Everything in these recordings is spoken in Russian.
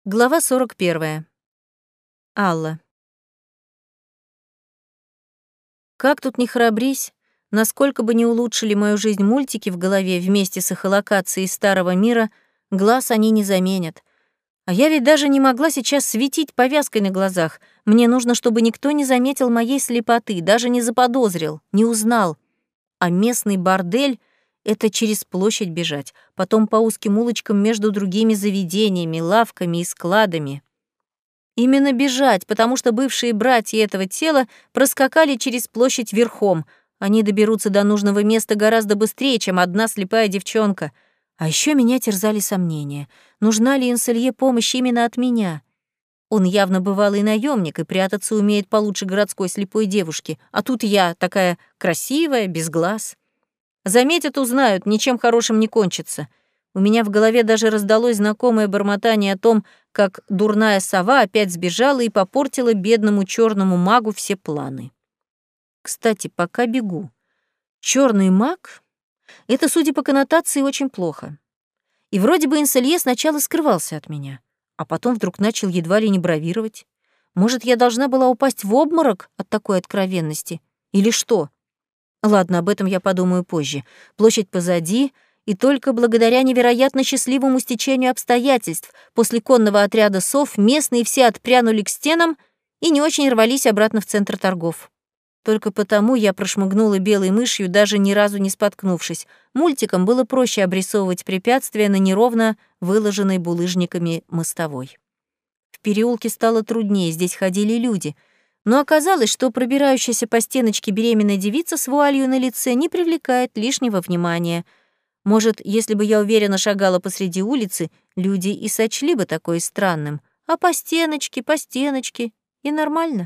Глава 41. Алла. Как тут не храбрись, насколько бы ни улучшили мою жизнь мультики в голове вместе с эхолокацией старого мира, глаз они не заменят. А я ведь даже не могла сейчас светить повязкой на глазах. Мне нужно, чтобы никто не заметил моей слепоты, даже не заподозрил, не узнал. А местный бордель — это через площадь бежать, потом по узким улочкам между другими заведениями, лавками и складами. Именно бежать, потому что бывшие братья этого тела проскакали через площадь верхом. Они доберутся до нужного места гораздо быстрее, чем одна слепая девчонка. А еще меня терзали сомнения. Нужна ли Инселье помощь именно от меня? Он явно бывалый наемник и прятаться умеет получше городской слепой девушки. А тут я, такая красивая, без глаз. Заметят, узнают, ничем хорошим не кончится. У меня в голове даже раздалось знакомое бормотание о том, как дурная сова опять сбежала и попортила бедному черному магу все планы. Кстати, пока бегу. Черный маг — это, судя по коннотации, очень плохо. И вроде бы Инселье сначала скрывался от меня, а потом вдруг начал едва ли не бравировать. Может, я должна была упасть в обморок от такой откровенности? Или что? Ладно, об этом я подумаю позже. Площадь позади — и только благодаря невероятно счастливому стечению обстоятельств после конного отряда сов местные все отпрянули к стенам и не очень рвались обратно в центр торгов. Только потому я прошмыгнула белой мышью, даже ни разу не споткнувшись. Мультиком было проще обрисовывать препятствия на неровно выложенной булыжниками мостовой. В переулке стало труднее, здесь ходили люди, но оказалось, что пробирающаяся по стеночке беременная девица с вуалью на лице не привлекает лишнего внимания. Может, если бы я уверенно шагала посреди улицы, люди и сочли бы такое странным. А по стеночке, и нормально.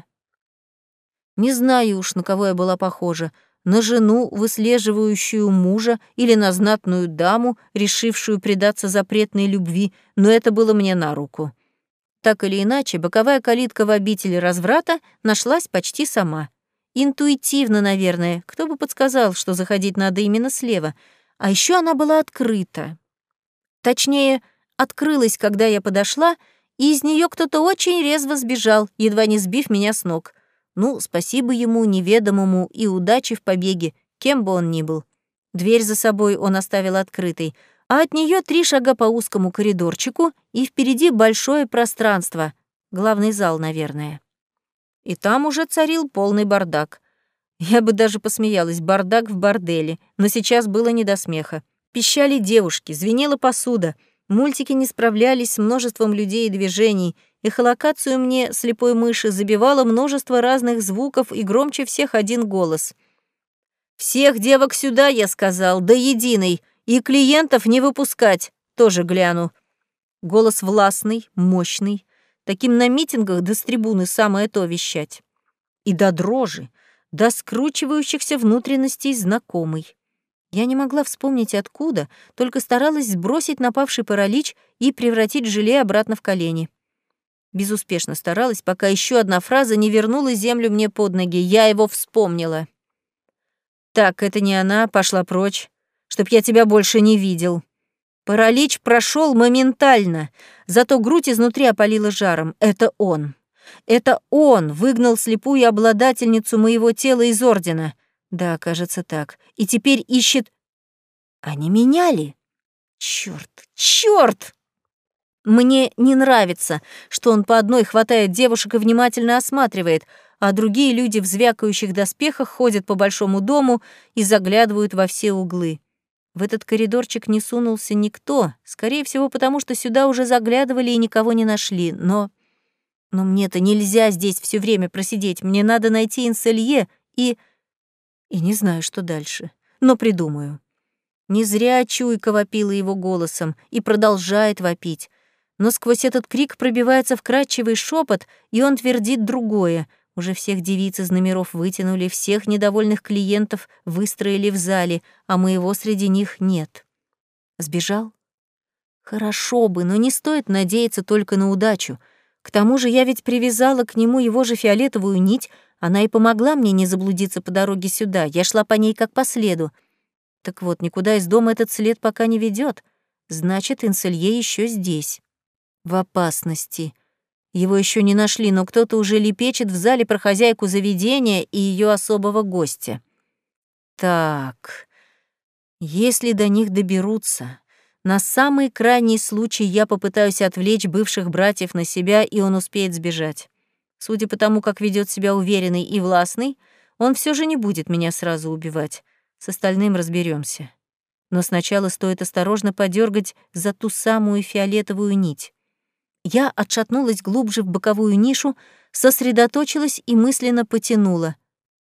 Не знаю уж, на кого я была похожа. На жену, выслеживающую мужа, или на знатную даму, решившую предаться запретной любви, но это было мне на руку. Так или иначе, боковая калитка в обители разврата нашлась почти сама. Интуитивно, наверное, кто бы подсказал, что заходить надо именно слева — а еще она была открыта. Точнее, открылась, когда я подошла, и из нее кто-то очень резво сбежал, едва не сбив меня с ног. Ну, спасибо ему, неведомому, и удачи в побеге, кем бы он ни был. Дверь за собой он оставил открытой, а от нее 3 шага по узкому коридорчику, и впереди большое пространство, главный зал, наверное. И там уже царил полный бардак. Я бы даже посмеялась, бардак в борделе, но сейчас было не до смеха. Пищали девушки, звенела посуда, мультики не справлялись с множеством людей и движений, эхолокацию мне, слепой мыши, забивало множество разных звуков и громче всех один голос. «Всех девок сюда, я сказал, до единой, и клиентов не выпускать, тоже гляну». Голос властный, мощный, таким на митингах да с трибуны самое то вещать. И до дрожи, до скручивающихся внутренностей знакомый. Я не могла вспомнить откуда, только старалась сбросить напавший паралич и превратить желе обратно в колени. Безуспешно старалась, пока еще одна фраза не вернула землю мне под ноги. Я его вспомнила. «Так, это не она, пошла прочь, чтоб я тебя больше не видел». Паралич прошел моментально, зато грудь изнутри опалила жаром. Это он. Это он выгнал слепую обладательницу моего тела из Ордена. Да, кажется, так. И теперь ищет... Они меняли. Чёрт! Мне не нравится, что он по одной хватает девушек и внимательно осматривает, а другие люди в звякающих доспехах ходят по большому дому и заглядывают во все углы. В этот коридорчик не сунулся никто, скорее всего, потому что сюда уже заглядывали и никого не нашли, Но мне-то нельзя здесь все время просидеть, мне надо найти Инселье и не знаю, что дальше, но придумаю. Не зря чуйка вопила его голосом и продолжает вопить, но сквозь этот крик пробивается вкрадчивый шепот, и он твердит другое. Уже всех девиц из номеров вытянули, всех недовольных клиентов выстроили в зале, а моего среди них нет. Сбежал? Хорошо бы, но не стоит надеяться только на удачу. К тому же я ведь привязала к нему его же фиолетовую нить, она и помогла мне не заблудиться по дороге сюда, я шла по ней как по следу. Так вот, никуда из дома этот след пока не ведет. Значит, Инселье еще здесь. В опасности. Его еще не нашли, но кто-то уже лепечет в зале про хозяйку заведения и ее особого гостя. Так, если до них доберутся, на самый крайний случай я попытаюсь отвлечь бывших братьев на себя, и он успеет сбежать. Судя по тому, как ведет себя уверенный и властный, он все же не будет меня сразу убивать. С остальным разберемся. Но сначала стоит осторожно подергать за ту самую фиолетовую нить. Я отшатнулась глубже в боковую нишу, сосредоточилась и мысленно потянула.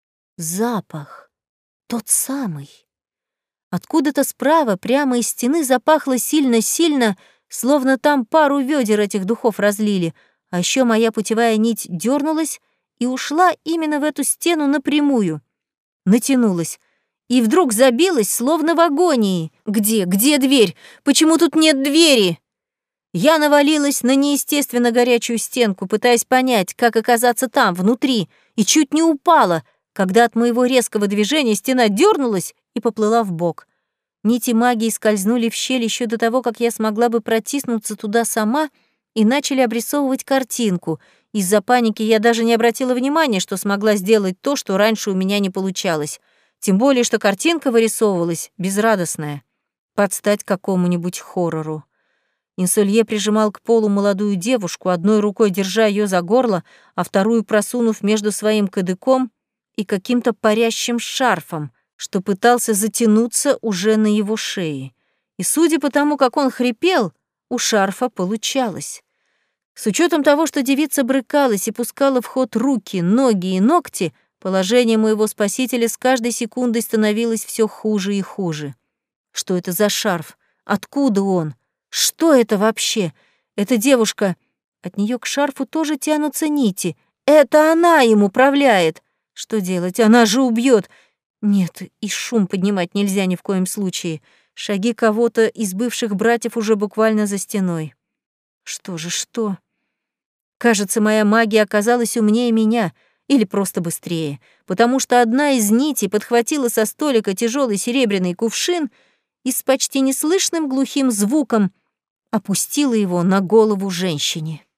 Запах. Тот самый. Откуда-то справа, прямо из стены, запахло сильно-сильно, словно там пару ведер этих духов разлили, а еще моя путевая нить дернулась и ушла именно в эту стену напрямую. Натянулась. И вдруг забилась, словно в агонии. Где дверь? Почему тут нет двери? Я навалилась на неестественно горячую стенку, пытаясь понять, как оказаться там, внутри, и чуть не упала, когда от моего резкого движения стена дернулась и поплыла вбок. Нити магии скользнули в щель еще до того, как я смогла бы протиснуться туда сама, и начали обрисовывать картинку. Из-за паники я даже не обратила внимания, что смогла сделать то, что раньше у меня не получалось. Тем более, что картинка вырисовывалась безрадостная, под стать какому-нибудь хоррору. Инсолье прижимал к полу молодую девушку, одной рукой держа ее за горло, а вторую просунув между своим кадыком и каким-то парящим шарфом, что пытался затянуться уже на его шее. И судя по тому, как он хрипел, у шарфа получалось. С учетом того, что девица брыкалась и пускала в ход руки, ноги и ногти, положение моего спасителя с каждой секундой становилось все хуже и хуже. Что это за шарф? Откуда он? Что это вообще? Эта девушка... От нее к шарфу тоже тянутся нити. Это она им управляет. Что делать? Она же убьет. Нет, и шум поднимать нельзя ни в коем случае. Шаги кого-то из бывших братьев уже буквально за стеной. Что же, что? Кажется, моя магия оказалась умнее меня, или просто быстрее, потому что одна из нитей подхватила со столика тяжелый серебряный кувшин и с почти неслышным глухим звуком опустила его на голову женщине.